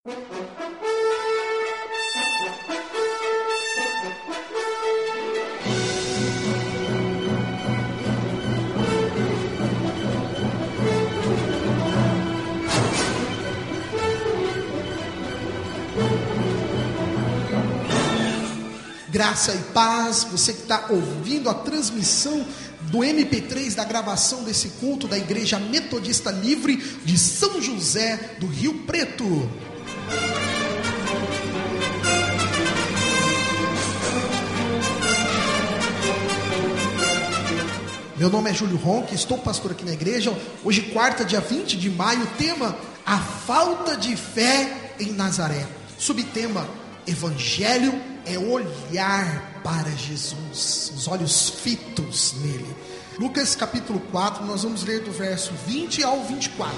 Graça e paz, você que está ouvindo a transmissão do MP3 da gravação desse culto da Igreja Metodista Livre de São José do Rio Preto. Meu nome é Júlio Ronque, estou pastor aqui na igreja. Hoje, quarta, dia 20 de maio, tema: a falta de fé em Nazaré. Subtema: Evangelho é olhar para Jesus, os olhos fitos nele. Lucas capítulo 4, nós vamos ler do verso 20 ao 24.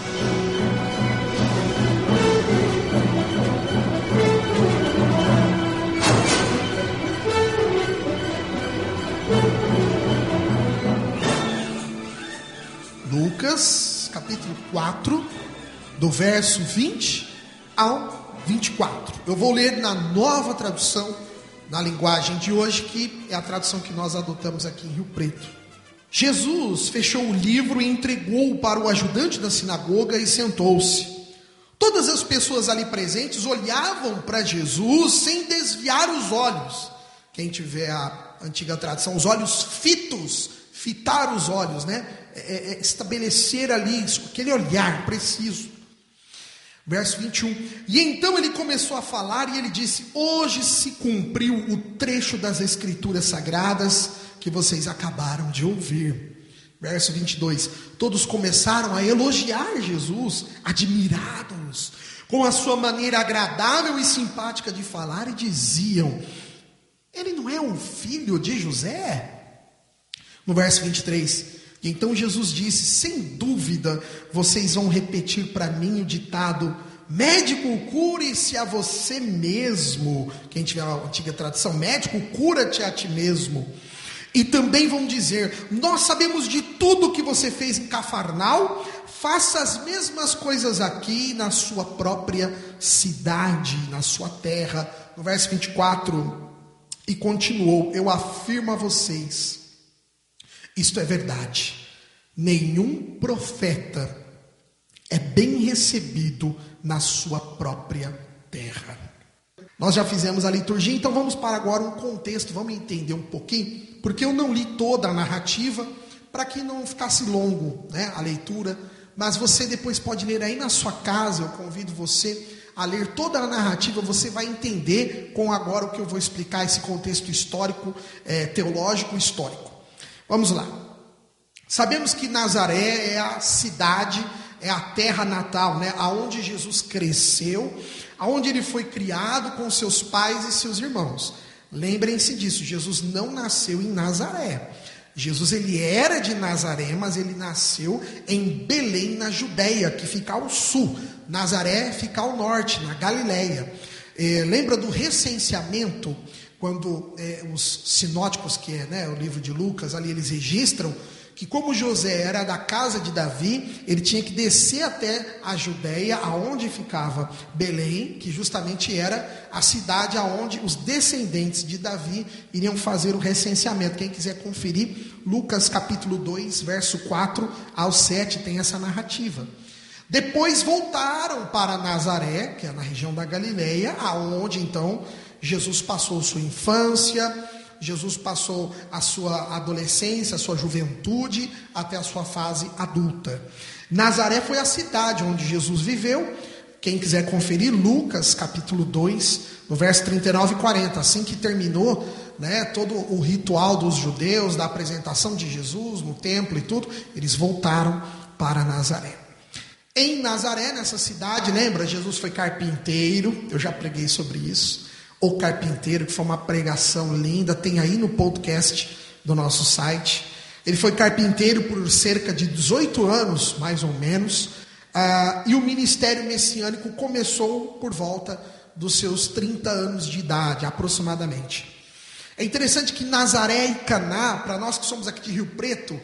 Lucas capítulo 4, do verso 20 ao 24. Eu vou ler na Nova Tradução, na linguagem de hoje, que é a tradução que nós adotamos aqui em Rio Preto. Jesus fechou o livro e entregou-o para o ajudante da sinagoga e sentou-se. Todas as pessoas ali presentes olhavam para Jesus sem desviar os olhos. Quem tiver a antiga tradução, os olhos fitos, fitar os olhos, né? Estabelecer ali aquele olhar preciso. Verso 21, e então ele começou a falar e ele disse: hoje se cumpriu o trecho das escrituras sagradas que vocês acabaram de ouvir. Verso 22, todos começaram a elogiar Jesus, admirados com a sua maneira agradável e simpática de falar, e diziam: ele não é um filho de José? No verso 23, então Jesus disse: sem dúvida vocês vão repetir para mim o ditado: médico, cure-se a você mesmo. Quem tiver a antiga tradução, médico, cura-te a ti mesmo. E também vão dizer: nós sabemos de tudo que você fez em Cafarnaum, faça as mesmas coisas aqui na sua própria cidade, na sua terra. No verso 24, e continuou: eu afirmo a vocês, isto é verdade, nenhum profeta é bem recebido na sua própria terra. Nós já fizemos a liturgia, então vamos para agora um contexto, vamos entender um pouquinho, porque eu não li toda a narrativa, para que não ficasse longo, né, a leitura, mas você depois pode ler aí na sua casa. Eu convido você a ler toda a narrativa, você vai entender com agora o que eu vou explicar, esse contexto histórico, teológico histórico. Vamos lá. Sabemos que Nazaré é a cidade, é a terra natal, né? Aonde Jesus cresceu, aonde ele foi criado com seus pais e seus irmãos. Lembrem-se disso, Jesus não nasceu em Nazaré. Jesus, ele era de Nazaré, mas ele nasceu em Belém, na Judéia, que fica ao sul. Nazaré fica ao norte, na Galileia. Lembra do recenseamento? Quando os sinóticos, que é, né, o livro de Lucas, ali eles registram que como José era da casa de Davi, ele tinha que descer até a Judéia, aonde ficava Belém, que justamente era a cidade aonde os descendentes de Davi iriam fazer o recenseamento. Quem quiser conferir, Lucas capítulo 2, verso 4 ao 7, tem essa narrativa. Depois voltaram para Nazaré, que é na região da Galileia, aonde então Jesus passou sua infância, Jesus passou a sua adolescência, a sua juventude, até a sua fase adulta. Nazaré foi a cidade onde Jesus viveu. Quem quiser conferir, Lucas capítulo 2, no verso 39 e 40. Assim que terminou, né, todo o ritual dos judeus, da apresentação de Jesus no templo e tudo, eles voltaram para Nazaré. Em Nazaré, nessa cidade, lembra, Jesus foi carpinteiro, eu já preguei sobre isso. O carpinteiro, que foi uma pregação linda, tem aí no podcast do nosso site. Ele foi carpinteiro por cerca de 18 anos, mais ou menos, e o ministério messiânico começou por volta dos seus 30 anos de idade, aproximadamente. É interessante que Nazaré e Caná, para nós que somos aqui de Rio Preto,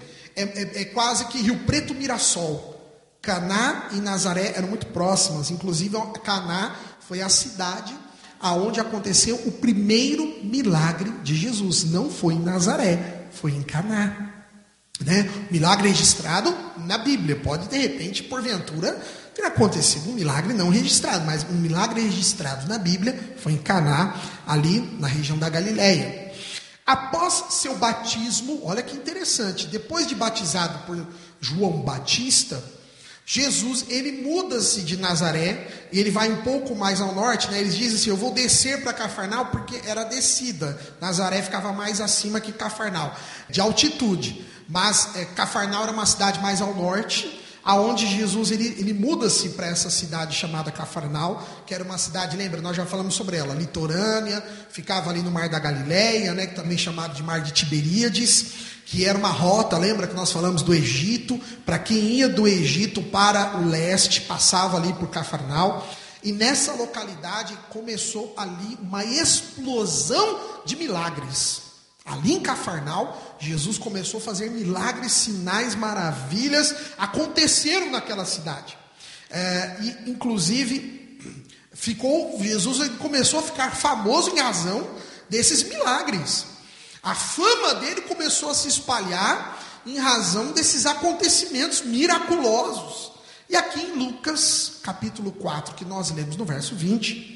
é quase que Rio Preto-Mirassol. Caná e Nazaré eram muito próximas, inclusive Caná foi a cidade aonde aconteceu o primeiro milagre de Jesus. Não foi em Nazaré, foi em Caná. Né? Milagre registrado na Bíblia. Pode, de repente, porventura, ter acontecido um milagre não registrado, mas um milagre registrado na Bíblia foi em Caná, ali na região da Galileia. Após seu batismo, olha que interessante, depois de batizado por João Batista, Jesus, ele muda-se de Nazaré, e ele vai um pouco mais ao norte, né? Eles dizem assim, eu vou descer para Cafarnaum, porque era descida, Nazaré ficava mais acima que Cafarnaum, de altitude, mas Cafarnaum era uma cidade mais ao norte, aonde Jesus, ele muda-se para essa cidade chamada Cafarnaum, que era uma cidade, lembra, nós já falamos sobre ela, litorânea, ficava ali no Mar da Galileia, né, que também chamado de Mar de Tiberíades, que era uma rota, lembra que nós falamos do Egito, para quem ia do Egito para o leste, passava ali por Cafarnaum, e nessa localidade começou ali uma explosão de milagres. Ali em Cafarnaum, Jesus começou a fazer milagres, sinais, maravilhas, aconteceram naquela cidade. E inclusive, Jesus começou a ficar famoso em razão desses milagres. A fama dele começou a se espalhar em razão desses acontecimentos miraculosos. E aqui em Lucas, capítulo 4, que nós lemos no verso 20...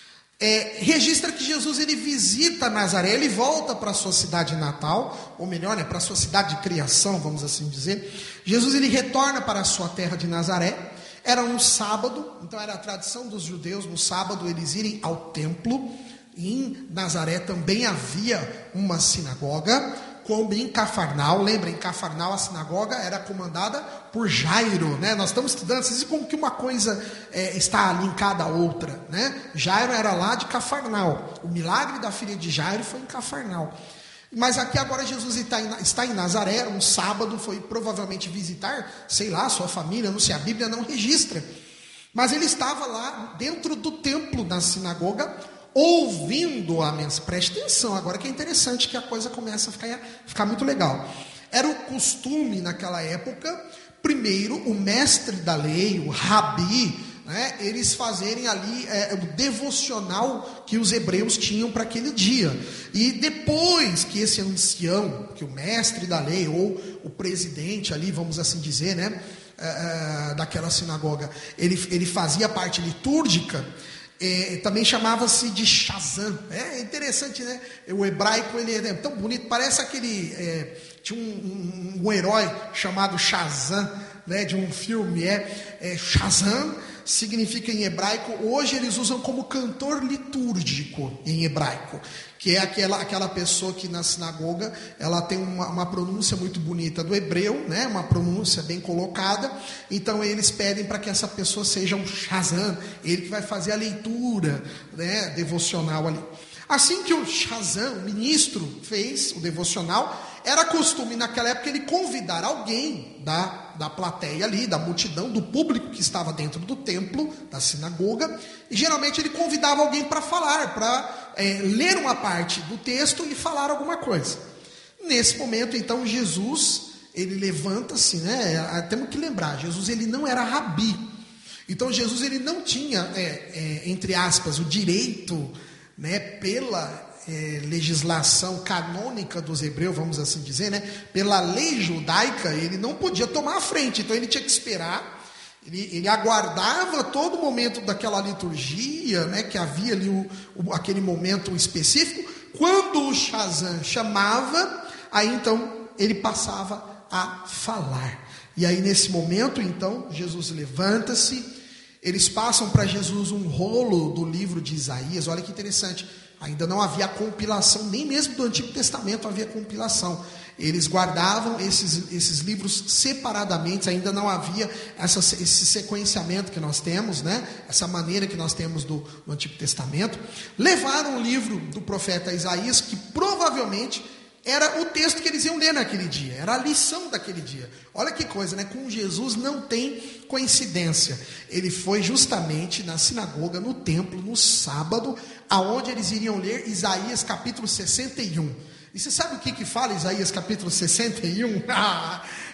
registra que Jesus ele visita Nazaré, ele volta para a sua cidade natal, ou melhor, para a sua cidade de criação, vamos assim dizer. Jesus ele retorna para a sua terra de Nazaré, era um sábado, então era a tradição dos judeus, no sábado eles irem ao templo. Em Nazaré também havia uma sinagoga, como em Cafarnaum. Lembra, em Cafarnaum a sinagoga era comandada por Jairo, né? Nós estamos estudando, vocês veem como que uma coisa está linkada à outra, né? Jairo era lá de Cafarnaum, o milagre da filha de Jairo foi em Cafarnaum. Mas aqui agora Jesus está em Nazaré, era um sábado, foi provavelmente visitar, sei lá, sua família, não sei, a Bíblia não registra. Mas ele estava lá dentro do templo, na sinagoga, ouvindo a mensagem. Preste atenção, agora que é interessante, que a coisa começa a ficar muito legal. Era o costume naquela época, primeiro o mestre da lei, o rabi, né, eles fazerem ali o devocional que os hebreus tinham para aquele dia. E depois que esse ancião, que o mestre da lei, ou o presidente ali, vamos assim dizer, né, daquela sinagoga, ele fazia a parte litúrgica, também chamava-se de Shazam. É interessante, né? O hebraico ele é tão bonito, parece aquele... tinha um herói chamado Shazam, né, de um filme. Shazam significa em hebraico, hoje eles usam como cantor litúrgico em hebraico, que é aquela pessoa que na sinagoga ela tem uma pronúncia muito bonita do hebreu, né, uma pronúncia bem colocada, então eles pedem para que essa pessoa seja um Shazam, ele que vai fazer a leitura, né, devocional ali. Assim que o Shazam, o ministro, fez o devocional, era costume naquela época ele convidar alguém da plateia ali, da multidão, do público que estava dentro do templo, da sinagoga, e geralmente ele convidava alguém para falar, para ler uma parte do texto e falar alguma coisa. Nesse momento, então, Jesus, ele levanta-se, né? Temos que lembrar, Jesus ele não era rabi, então Jesus ele não tinha, entre aspas, o direito, né, pela legislação canônica dos hebreus, vamos assim dizer, né, pela lei judaica, ele não podia tomar a frente, então ele tinha que esperar, ele aguardava todo o momento daquela liturgia, né, que havia ali aquele momento específico, quando o Shazam chamava, aí então ele passava a falar, e aí nesse momento então Jesus levanta-se, eles passam para Jesus um rolo do livro de Isaías. Olha que interessante, ainda não havia compilação, nem mesmo do Antigo Testamento havia compilação. Eles guardavam esses livros separadamente, ainda não havia esse sequenciamento que nós temos, né? Essa maneira que nós temos no Antigo Testamento. Levaram o livro do profeta Isaías, que provavelmente era o texto que eles iam ler naquele dia, era a lição daquele dia. Olha que coisa, né? Com Jesus não tem coincidência. Ele foi justamente na sinagoga, no templo, no sábado, aonde eles iriam ler Isaías capítulo 61. E você sabe o que fala Isaías capítulo 61?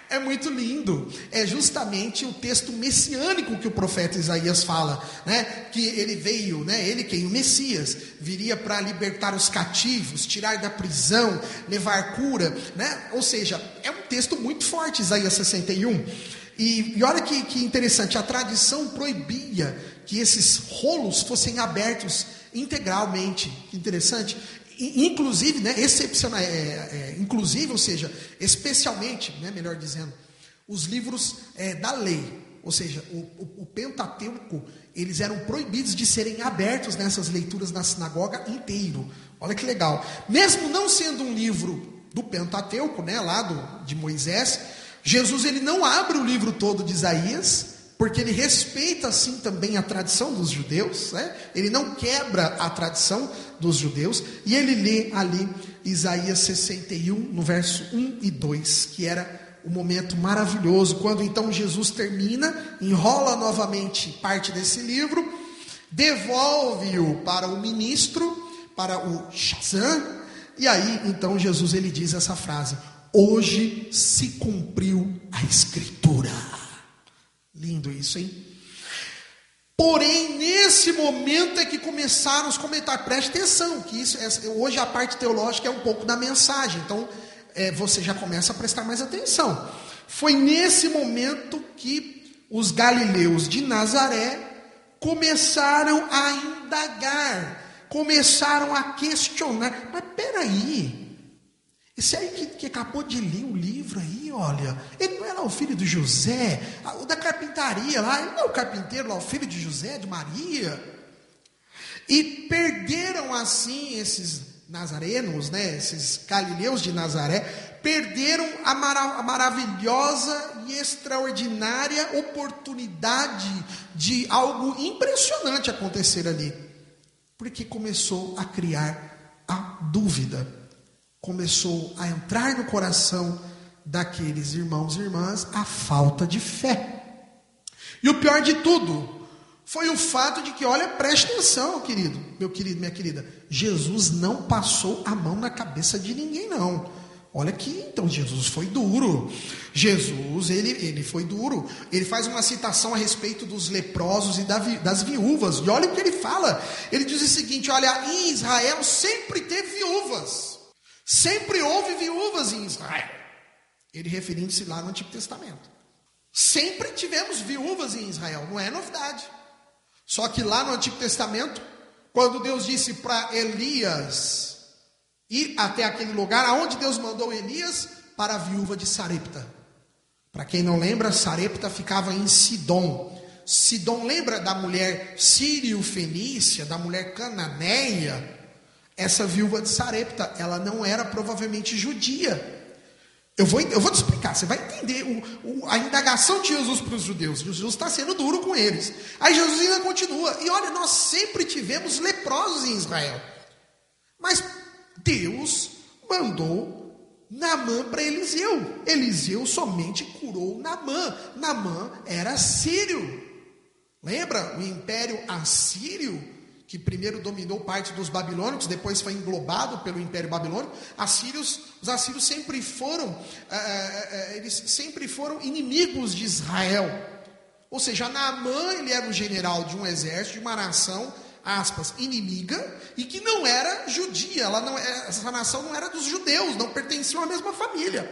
É muito lindo. É justamente o texto messiânico que o profeta Isaías fala, né? Que ele veio, né? Ele quem? O Messias viria para libertar os cativos, tirar da prisão, levar cura, né? Ou seja, é um texto muito forte, Isaías 61. E olha que interessante, a tradição proibia que esses rolos fossem abertos integralmente. Que interessante. Inclusive, né, excepcional, inclusive, ou seja, especialmente, né, melhor dizendo, os livros da lei, ou seja, o Pentateuco, eles eram proibidos de serem abertos nessas leituras na sinagoga inteiro. Olha que legal. Mesmo não sendo um livro do Pentateuco, né, lá de Moisés, Jesus ele não abre o livro todo de Isaías, porque ele respeita assim também a tradição dos judeus, né? Ele não quebra a tradição dos judeus, e ele lê ali Isaías 61, no verso 1 e 2, que era um momento maravilhoso, quando então Jesus termina, enrola novamente parte desse livro, devolve-o para o ministro, para o Shazam, e aí então Jesus ele diz essa frase: hoje se cumpriu a escritura. Lindo isso, hein? Porém, nesse momento é que começaram os comentários. Preste atenção, que isso hoje a parte teológica é um pouco da mensagem. Então, você já começa a prestar mais atenção. Foi nesse momento que os galileus de Nazaré começaram a indagar, começaram a questionar. Mas peraí, esse aí que acabou de ler o livro aí, olha, ele não era o filho de José, o da carpintaria lá, ele não é o carpinteiro lá, o filho de José, de Maria. E perderam assim esses nazarenos, né, esses galileus de Nazaré, perderam a maravilhosa e extraordinária oportunidade de algo impressionante acontecer ali. Porque começou a criar a dúvida. Começou a entrar no coração daqueles irmãos e irmãs a falta de fé. E o pior de tudo foi o fato de que, olha, preste atenção, meu querido, minha querida, Jesus não passou a mão na cabeça de ninguém, não. Olha aqui, então Jesus foi duro. Jesus, ele foi duro. Ele faz uma citação a respeito dos leprosos e das viúvas. E olha o que ele fala. Ele diz o seguinte: olha, em Israel sempre teve viúvas. Sempre houve viúvas em Israel. Ele referindo-se lá no Antigo Testamento. Sempre tivemos viúvas em Israel, não é novidade. Só que lá no Antigo Testamento, quando Deus disse para Elias ir até aquele lugar, aonde Deus mandou Elias? Para a viúva de Sarepta. Para quem não lembra, Sarepta ficava em Sidom. Sidom lembra da mulher sírio-fenícia, da mulher cananeia? Essa viúva de Sarepta, ela não era provavelmente judia. Eu vou te explicar, você vai entender a indagação de Jesus para os judeus. Jesus está sendo duro com eles. Aí Jesus ainda continua. E olha, nós sempre tivemos leprosos em Israel. Mas Deus mandou Naamã para Eliseu. Eliseu somente curou Naamã. Naamã era sírio. Lembra o império assírio? Que primeiro dominou parte dos babilônicos, depois foi englobado pelo Império Babilônico. Os assírios sempre foram, eles sempre foram inimigos de Israel. Ou seja, Naamã, ele era um general de um exército, de uma nação, aspas, inimiga, e que não era judia. Essa nação não era dos judeus, não pertenciam à mesma família.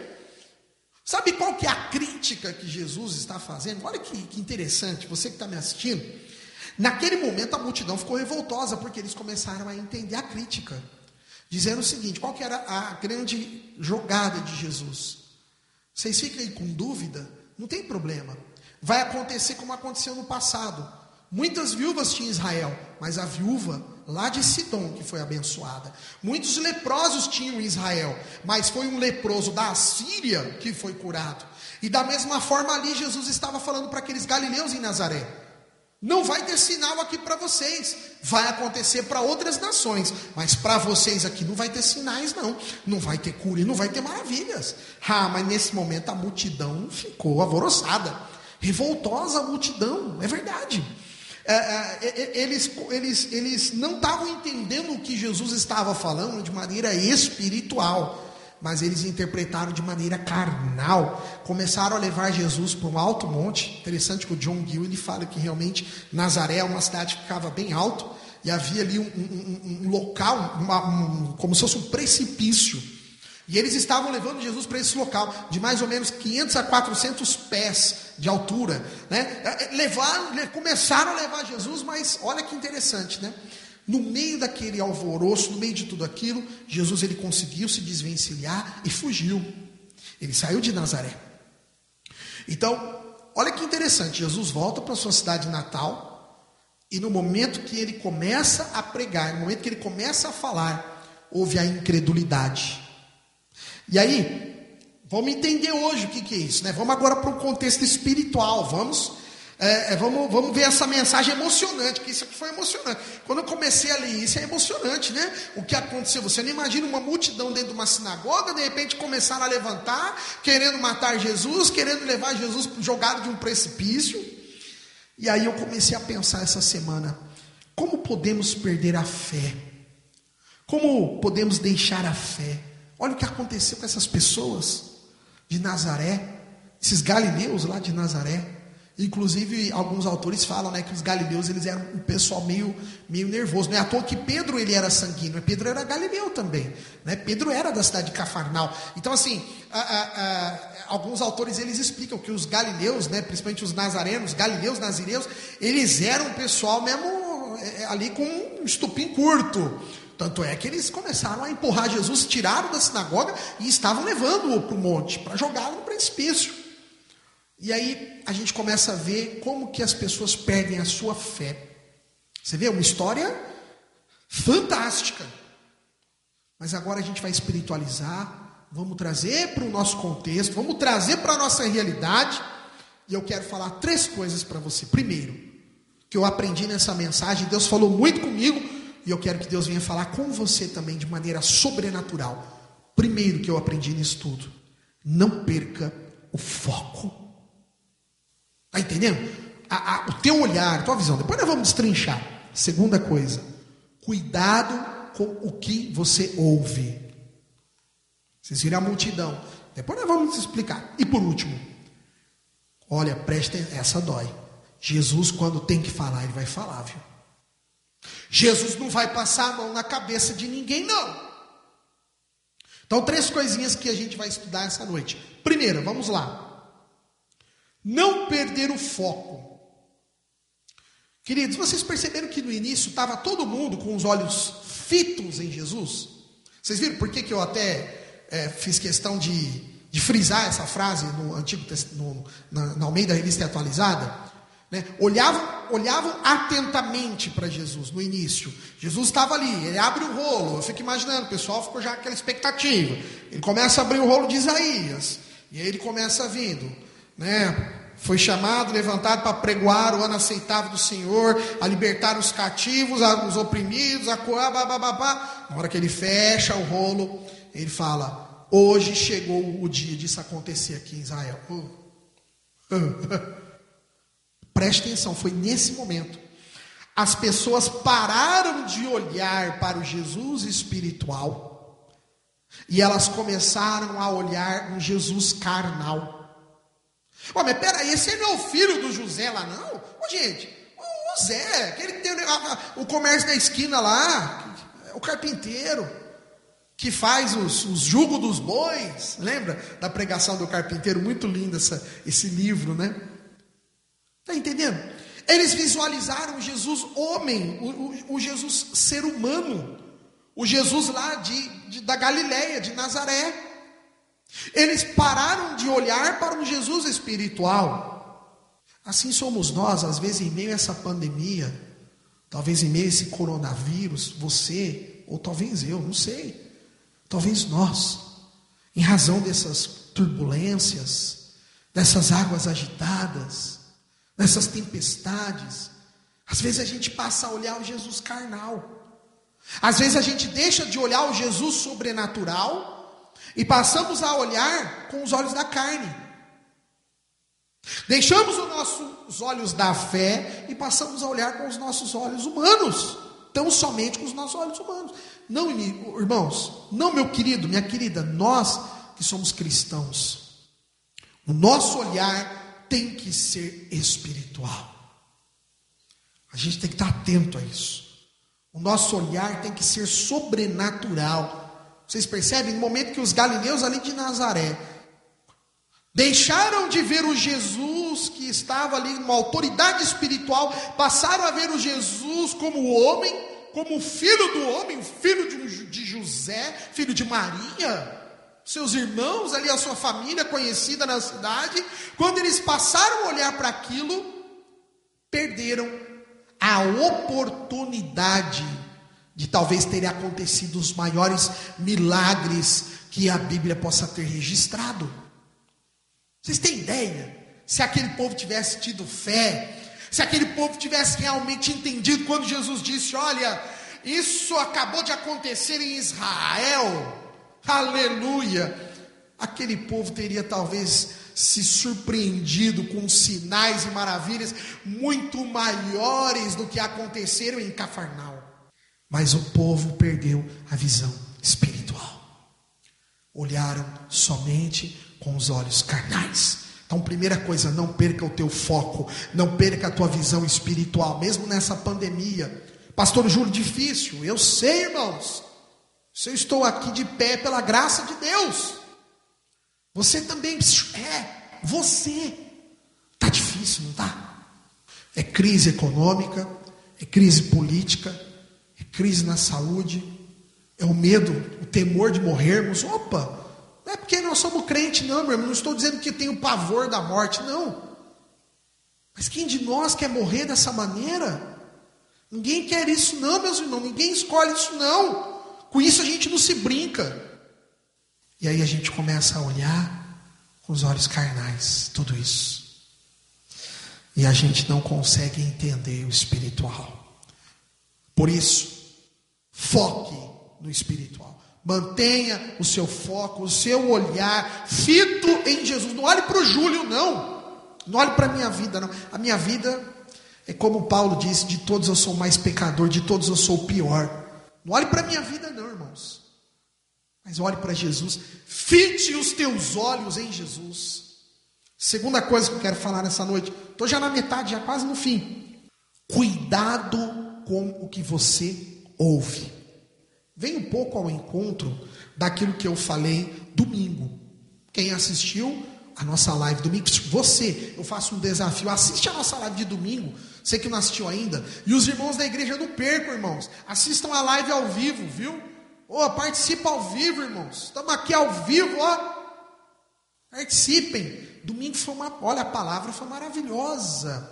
Sabe qual que é a crítica que Jesus está fazendo? Olha que interessante, você que está me assistindo. Naquele momento a multidão ficou revoltosa, porque eles começaram a entender a crítica, dizendo o seguinte: qual que era a grande jogada de Jesus? Vocês ficam aí com dúvida? Não tem problema, vai acontecer como aconteceu no passado. Muitas viúvas tinha Israel, mas a viúva lá de Sidom que foi abençoada. Muitos leprosos tinham em Israel, mas foi um leproso da Assíria que foi curado. E da mesma forma ali Jesus estava falando para aqueles galileus em Nazaré: não vai ter sinal aqui para vocês, vai acontecer para outras nações, mas para vocês aqui não vai ter sinais não, não vai ter cura e não vai ter maravilhas. Mas nesse momento a multidão ficou alvoroçada, revoltosa a multidão, é verdade. Eles não estavam entendendo o que Jesus estava falando de maneira espiritual, mas eles interpretaram de maneira carnal. Começaram a levar Jesus para um alto monte. Interessante que o John Gill ele fala que realmente Nazaré é uma cidade que ficava bem alto, e havia ali um local, como se fosse um precipício. E eles estavam levando Jesus para esse local, de mais ou menos 500 a 400 pés de altura, né? Começaram a levar Jesus, mas olha que interessante, né? No meio daquele alvoroço, no meio de tudo aquilo, Jesus ele conseguiu se desvencilhar e fugiu. Ele saiu de Nazaré. Então, olha que interessante, Jesus volta para a sua cidade natal, e no momento que ele começa a pregar, no momento que ele começa a falar, houve a incredulidade. E aí, vamos entender hoje o que é isso, né? Vamos agora para o contexto espiritual, vamos ver essa mensagem emocionante, que isso aqui foi emocionante. Quando eu comecei a ler isso, é emocionante, né? O que aconteceu, você não imagina uma multidão dentro de uma sinagoga, de repente começaram a levantar, querendo matar Jesus, querendo levar Jesus jogado de um precipício. E aí eu comecei a pensar essa semana, como podemos perder a fé? Como podemos deixar a fé? Olha o que aconteceu com essas pessoas de Nazaré, esses galileus lá de Nazaré. Inclusive, alguns autores falam, né, que os galileus eles eram um pessoal meio nervoso. Não é à toa que Pedro ele era sanguíneo, Pedro era galileu também, né? Pedro era da cidade de Cafarnaum. Então, assim, alguns autores eles explicam que os galileus, né, principalmente os nazarenos, galileus, nazireus, eles eram um pessoal mesmo ali com um estupim curto. Tanto é que eles começaram a empurrar Jesus, tiraram da sinagoga e estavam levando-o para o monte, para jogá-lo no precipício. E aí a gente começa a ver como que as pessoas perdem a sua fé. Você vê, uma história fantástica. Mas agora a gente vai espiritualizar, vamos trazer para o nosso contexto, vamos trazer para a nossa realidade. E eu quero falar 3 coisas para você. Primeiro, que eu aprendi nessa mensagem, Deus falou muito comigo, e eu quero que Deus venha falar com você também de maneira sobrenatural. Primeiro que eu aprendi nisso tudo, não perca o foco. Está entendendo? O teu olhar, a tua visão. Depois nós vamos destrinchar. Segunda coisa, cuidado com o que você ouve. Vocês viram a multidão. Depois nós vamos explicar. E por último, olha, presta atenção, essa dói. Jesus, quando tem que falar, ele vai falar, viu? Jesus não vai passar a mão na cabeça de ninguém, não. Então, 3 coisinhas que a gente vai estudar essa noite. Primeira, vamos lá. Não perder o foco. Queridos, vocês perceberam que no início estava todo mundo com os olhos fitos em Jesus? Vocês viram por que eu até fiz questão de frisar essa frase no Antigo na Almeida Revista Atualizada? Né? Olhavam atentamente para Jesus no início. Jesus estava ali, ele abre o rolo. Eu fico imaginando, o pessoal ficou já com aquela expectativa. Ele começa a abrir o rolo de Isaías. E aí ele começa vindo, né? Foi chamado, levantado para pregoar o ano aceitável do Senhor, a libertar os cativos, os oprimidos, a coar, bababá. Na hora que ele fecha o rolo, ele fala: hoje chegou o dia disso acontecer aqui em Israel. Preste atenção, foi nesse momento. As pessoas pararam de olhar para o Jesus espiritual e elas começaram a olhar um Jesus carnal. Mas peraí, esse não é o filho do José lá, não? Gente, o Zé, aquele que tem o comércio da esquina lá, o carpinteiro, que faz os jugos dos bois. Lembra da pregação do carpinteiro? Muito lindo esse livro, né? Está entendendo? Eles visualizaram o Jesus homem, o Jesus ser humano, o Jesus lá da Galileia, de Nazaré. Eles pararam de olhar para um Jesus espiritual. Assim somos nós, às vezes em meio a essa pandemia, talvez em meio a esse coronavírus, você, ou talvez eu, não sei, talvez nós, em razão dessas turbulências, dessas águas agitadas, dessas tempestades, às vezes a gente passa a olhar o Jesus carnal, às vezes a gente deixa de olhar o Jesus sobrenatural e passamos a olhar com os olhos da carne. Deixamos os nossos olhos da fé e passamos a olhar com os nossos olhos humanos. tão somente com os nossos olhos humanos. Não, irmãos, não, meu querido, minha querida, nós que somos cristãos, o nosso olhar tem que ser espiritual. A gente tem que estar atento a isso. O nosso olhar tem que ser sobrenatural. Vocês percebem? No momento que os galileus ali de Nazaré deixaram de ver o Jesus que estava ali, uma autoridade espiritual, passaram a ver o Jesus como homem, como filho do homem, filho de José, filho de Maria, seus irmãos ali, a sua família conhecida na cidade. Quando eles passaram a olhar para aquilo, perderam a oportunidade de talvez terem acontecido os maiores milagres que a Bíblia possa ter registrado. Vocês têm ideia? Se aquele povo tivesse tido fé, se aquele povo tivesse realmente entendido quando Jesus disse: olha, isso acabou de acontecer em Israel, aleluia, aquele povo teria talvez se surpreendido com sinais e maravilhas muito maiores do que aconteceram em Cafarnaum. Mas o povo perdeu a visão espiritual. Olharam somente com os olhos carnais. Então, primeira coisa, não perca o teu foco, não perca a tua visão espiritual, mesmo nessa pandemia. Pastor Júlio, difícil, eu sei, irmãos. Se eu estou aqui de pé pela graça de Deus, você também você. Está difícil, não está? É crise econômica, é crise política, é crise na saúde, é o medo, o temor de morrermos. Opa! Não é porque nós somos crentes, não, meu irmão. Não estou dizendo que tem o pavor da morte, não. Mas quem de nós quer morrer dessa maneira? Ninguém quer isso, não, meus irmãos. Ninguém escolhe isso, não. Com isso a gente não se brinca. E aí a gente começa a olhar com os olhos carnais, tudo isso. E a gente não consegue entender o espiritual. Por isso, foque no espiritual. Mantenha o seu foco, o seu olhar fito em Jesus. Não olhe para o Júlio, não. Não olhe para a minha vida, não. A minha vida é como Paulo disse: de todos eu sou o mais pecador, de todos eu sou o pior. Não olhe para a minha vida, não, irmãos. Mas olhe para Jesus. Fite os teus olhos em Jesus. Segunda coisa que eu quero falar nessa noite. Estou já na metade, já quase no fim. Cuidado com o que você ouve. Vem um pouco ao encontro daquilo que eu falei domingo. Quem assistiu a nossa live domingo, você, eu faço um desafio, assiste a nossa live de domingo, você que não assistiu ainda, e os irmãos da igreja não percam, irmãos, assistam a live ao vivo, viu? Participa ao vivo, irmãos, estamos aqui ao vivo, participem. Domingo foi olha, a palavra foi maravilhosa,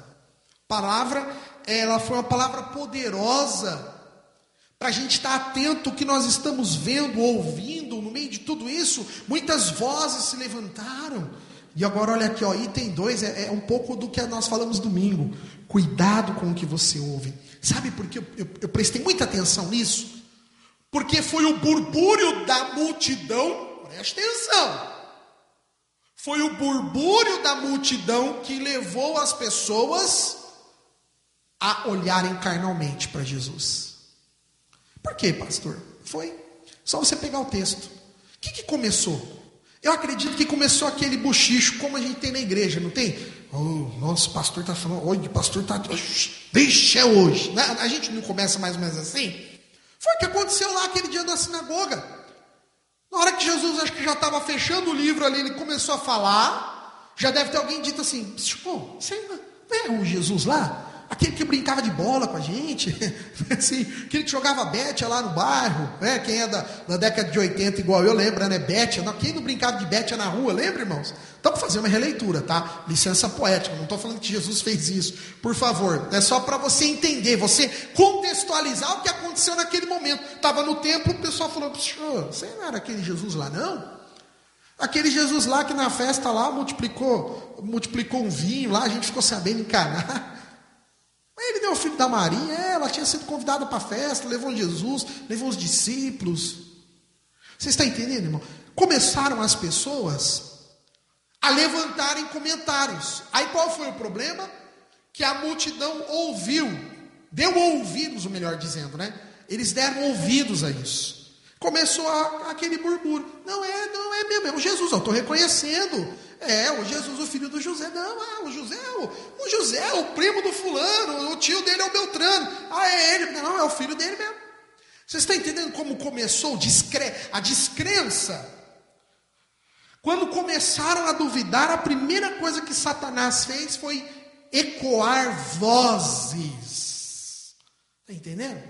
ela foi uma palavra poderosa, para a gente estar atento ao que nós estamos vendo, ouvindo. No meio de tudo isso, muitas vozes se levantaram. E agora olha aqui, item 2, é um pouco do que nós falamos domingo. Cuidado com o que você ouve. Sabe por que eu prestei muita atenção nisso? Porque foi o burbúrio da multidão, preste atenção. Foi o burbúrio da multidão que levou as pessoas a olharem carnalmente para Jesus. Por quê, pastor? Foi só você pegar o texto. O que começou? Eu acredito que começou aquele bochicho, como a gente tem na igreja, não tem? Nossa, o pastor está falando, hoje o pastor está... Vixe, é hoje. A gente não começa mais ou menos assim? Foi o que aconteceu lá aquele dia na sinagoga. Na hora que Jesus, acho que já estava fechando o livro ali, ele começou a falar, já deve ter alguém dito assim: você não é o Jesus lá? Aquele que brincava de bola com a gente, assim, aquele que jogava betia lá no bairro, né? Quem é da década de 80 igual eu lembra, né? Betia, quem não brincava de betia na rua, lembra, irmãos? Estamos fazendo uma releitura, tá? Licença poética, não estou falando que Jesus fez isso, por favor, é só para você entender, você contextualizar o que aconteceu naquele momento. Estava no templo, o pessoal falou: você não era aquele Jesus lá, não? Aquele Jesus lá que na festa lá multiplicou um vinho lá, a gente ficou sabendo encanar. Ele deu o filho da Maria, ela tinha sido convidada para a festa, levou Jesus, levou os discípulos. Vocês estão entendendo, irmão? Começaram as pessoas a levantarem comentários. Aí qual foi o problema? Que a multidão ouviu deu ouvidos, o melhor dizendo, né? Eles deram ouvidos a isso. Começou aquele burburinho. Não é mesmo, é o Jesus, eu estou reconhecendo. É, o Jesus, o filho do José. Não, o José, o primo do fulano, o tio dele é o Beltrano. É ele. Não, é o filho dele mesmo. Vocês estão entendendo como começou a descrença? Quando começaram a duvidar, a primeira coisa que Satanás fez foi ecoar vozes. Está entendendo?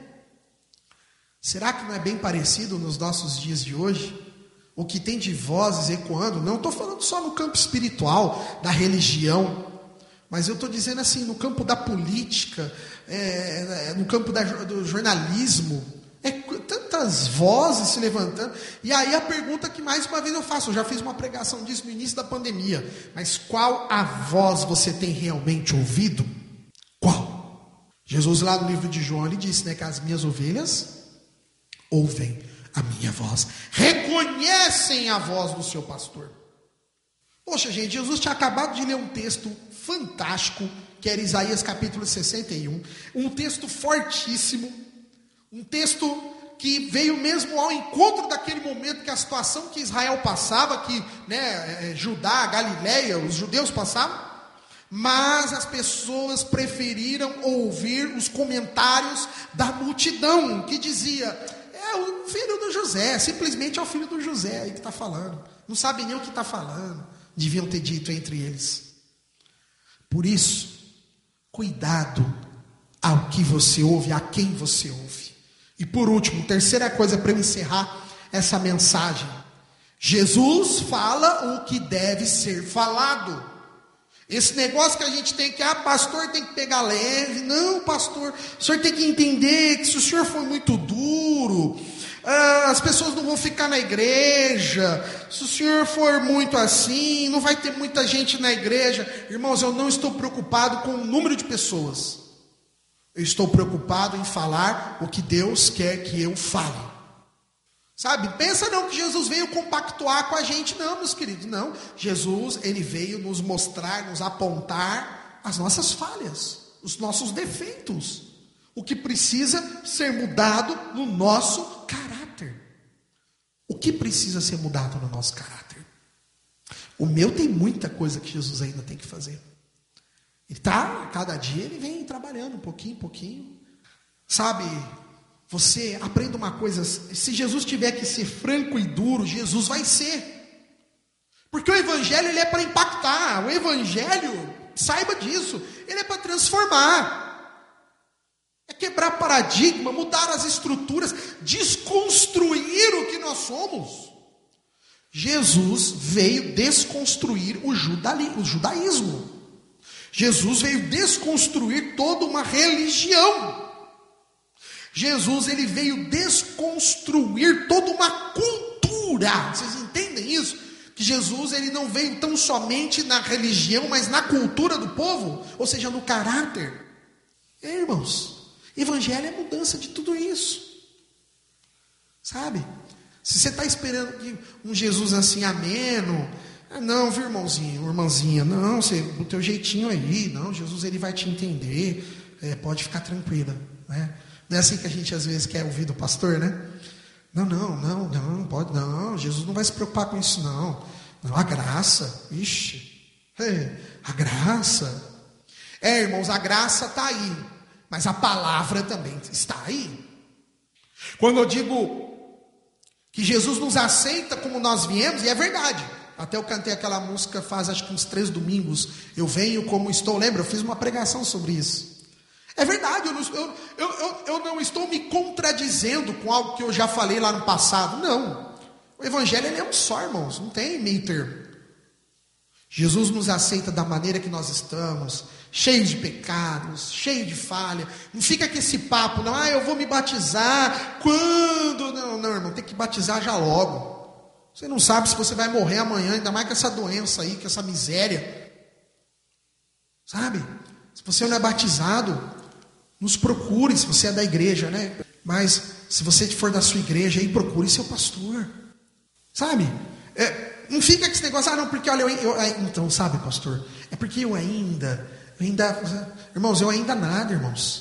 Será que não é bem parecido nos nossos dias de hoje? O que tem de vozes ecoando, não estou falando só no campo espiritual, da religião, mas eu estou dizendo assim, no campo da política, no campo do jornalismo, tantas vozes se levantando. E aí a pergunta que mais uma vez eu faço, eu já fiz uma pregação disso no início da pandemia, mas qual a voz você tem realmente ouvido? Qual? Jesus lá no livro de João, ele disse, né, que as minhas ovelhas ouvem a minha voz, reconhecem a voz do seu pastor. Poxa, gente, Jesus tinha acabado de ler um texto fantástico, que era Isaías capítulo 61, um texto fortíssimo, um texto que veio mesmo ao encontro daquele momento, que a situação que Israel passava, que Judá, Galileia, os judeus passavam, mas as pessoas preferiram ouvir os comentários da multidão, que dizia, o filho do José, simplesmente é o filho do José aí que está falando, não sabe nem o que está falando, deviam ter dito entre eles. Por isso, cuidado ao que você ouve, a quem você ouve. E por último, terceira coisa para eu encerrar essa mensagem, Jesus fala o que deve ser falado. Esse negócio que a gente tem que, pastor tem que pegar leve. Não, pastor, o senhor tem que entender que se o senhor for muito duro, as pessoas não vão ficar na igreja. Se o senhor for muito assim, não vai ter muita gente na igreja. Irmãos, eu não estou preocupado com o número de pessoas. Eu estou preocupado em falar o que Deus quer que eu fale. Sabe, pensa não que Jesus veio compactuar com a gente, não, meus queridos, não. Jesus, ele veio nos mostrar, nos apontar as nossas falhas, os nossos defeitos, o que precisa ser mudado no nosso caráter. O que precisa ser mudado no nosso caráter? O meu tem muita coisa que Jesus ainda tem que fazer. Cada dia ele vem trabalhando um pouquinho. Sabe, você aprenda uma coisa, se Jesus tiver que ser franco e duro, Jesus vai ser. Porque o evangelho ele é para impactar, o evangelho, saiba disso, ele é para transformar. É quebrar paradigma, mudar as estruturas, desconstruir o que nós somos. Jesus veio desconstruir o judaísmo. Jesus veio desconstruir toda uma religião. Jesus, ele veio desconstruir toda uma cultura. Vocês entendem isso? Que Jesus, ele não veio tão somente na religião, mas na cultura do povo, ou seja, no caráter. Irmãos, evangelho é mudança de tudo isso. Sabe? Se você está esperando que um Jesus assim ameno, não, viu, irmãozinho, irmãzinha, não, o teu jeitinho aí, não, Jesus ele vai te entender, pode ficar tranquila, né? Não é assim que a gente às vezes quer ouvir do pastor, né? Não, pode, não, Jesus não vai se preocupar com isso, não, a graça, a graça, irmãos, a graça está aí, mas a palavra também está aí. Quando eu digo que Jesus nos aceita como nós viemos, e é verdade. Até eu cantei aquela música faz acho que uns 3 domingos. Eu venho como estou. Lembra? Eu fiz uma pregação sobre isso. É verdade. Eu não estou me contradizendo com algo que eu já falei lá no passado. Não. O evangelho ele é um só, irmãos. Não tem meio termo. Jesus nos aceita da maneira que nós estamos. Cheios de pecados, cheio de falha. Não fica com esse papo, não. Eu vou me batizar. Quando? Não, irmão. Tem que batizar já logo. Você não sabe se você vai morrer amanhã, ainda mais com essa doença aí, com essa miséria. Sabe? Se você não é batizado, nos procure, se você é da igreja, né? Mas se você for da sua igreja, aí procure seu pastor. Sabe? Não fica com esse negócio, não, porque olha, então, sabe, pastor? É porque eu ainda, irmãos, eu ainda nada, irmãos.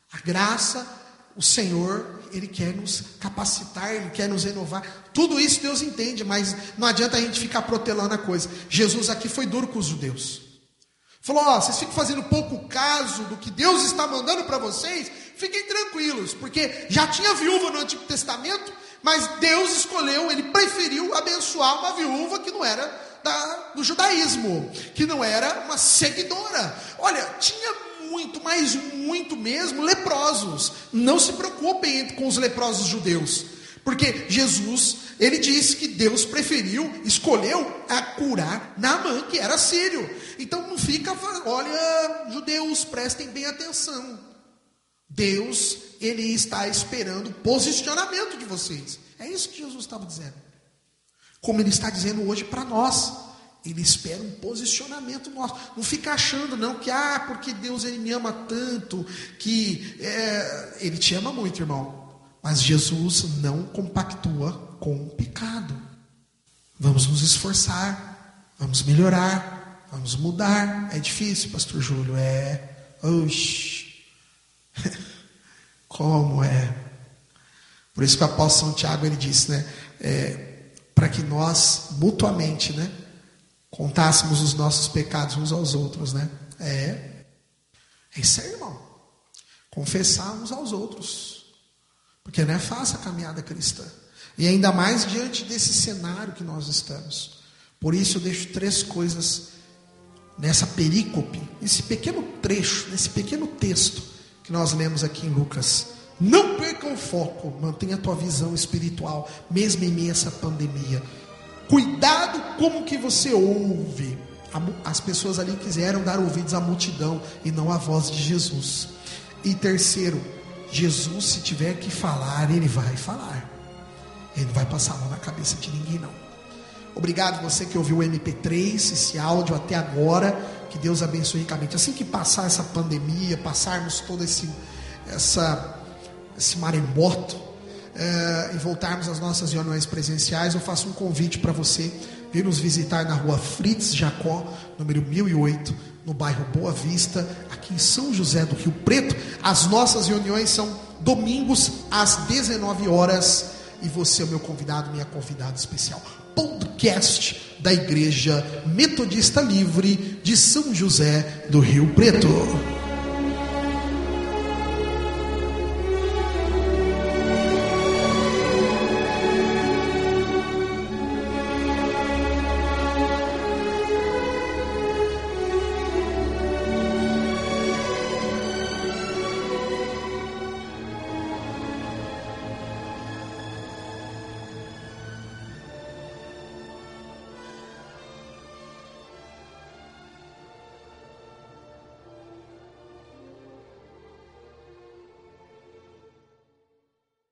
A graça, o Senhor, Ele quer nos capacitar, Ele quer nos renovar. Tudo isso Deus entende, mas não adianta a gente ficar protelando a coisa. Jesus aqui foi duro com os judeus. Falou, vocês ficam fazendo pouco caso do que Deus está mandando para vocês, fiquem tranquilos, porque já tinha viúva no Antigo Testamento, mas Deus escolheu, Ele preferiu abençoar uma viúva que não era do judaísmo, que não era uma seguidora. Olha, tinha muito, mas muito mesmo, leprosos. Não se preocupem com os leprosos judeus, porque Jesus, Ele disse que Deus escolheu a curar Naamã, que era sírio. Então não fica, olha, judeus, prestem bem atenção. Deus, Ele está esperando o posicionamento de vocês. É isso que Jesus estava dizendo. Como Ele está dizendo hoje para nós. Ele espera um posicionamento nosso. Não fica achando não que, porque Deus Ele me ama tanto, que Ele te ama muito, irmão. Mas Jesus não compactua com o pecado. Vamos nos esforçar, vamos melhorar, vamos mudar. É difícil, pastor Júlio? Oxi. Como é? Por isso que o apóstolo Santiago, ele disse, né? Para que nós mutuamente, né, contássemos os nossos pecados uns aos outros, né? É isso aí, irmão. Confessar uns aos outros. Porque não é fácil a caminhada cristã. E ainda mais diante desse cenário que nós estamos. Por isso eu deixo 3 coisas nessa perícope, nesse pequeno trecho, nesse pequeno texto que nós lemos aqui em Lucas. Não perca o foco, mantenha a tua visão espiritual, mesmo em meio a essa pandemia. Cuidado como que você ouve. As pessoas ali quiseram dar ouvidos à multidão e não à voz de Jesus. E terceiro, Jesus, se tiver que falar, Ele vai falar. Ele não vai passar a mão na cabeça de ninguém, não. Obrigado você que ouviu o MP3, esse áudio até agora. Que Deus abençoe ricamente. Assim que passar essa pandemia, passarmos todo esse maremoto, e voltarmos às nossas reuniões presenciais, eu faço um convite para você vir nos visitar na rua Fritz Jacó, número 1008, no bairro Boa Vista, aqui em São José do Rio Preto. As nossas reuniões são domingos às 19 horas e você é o meu convidado, minha convidada especial. Podcast da Igreja Metodista Livre de São José do Rio Preto.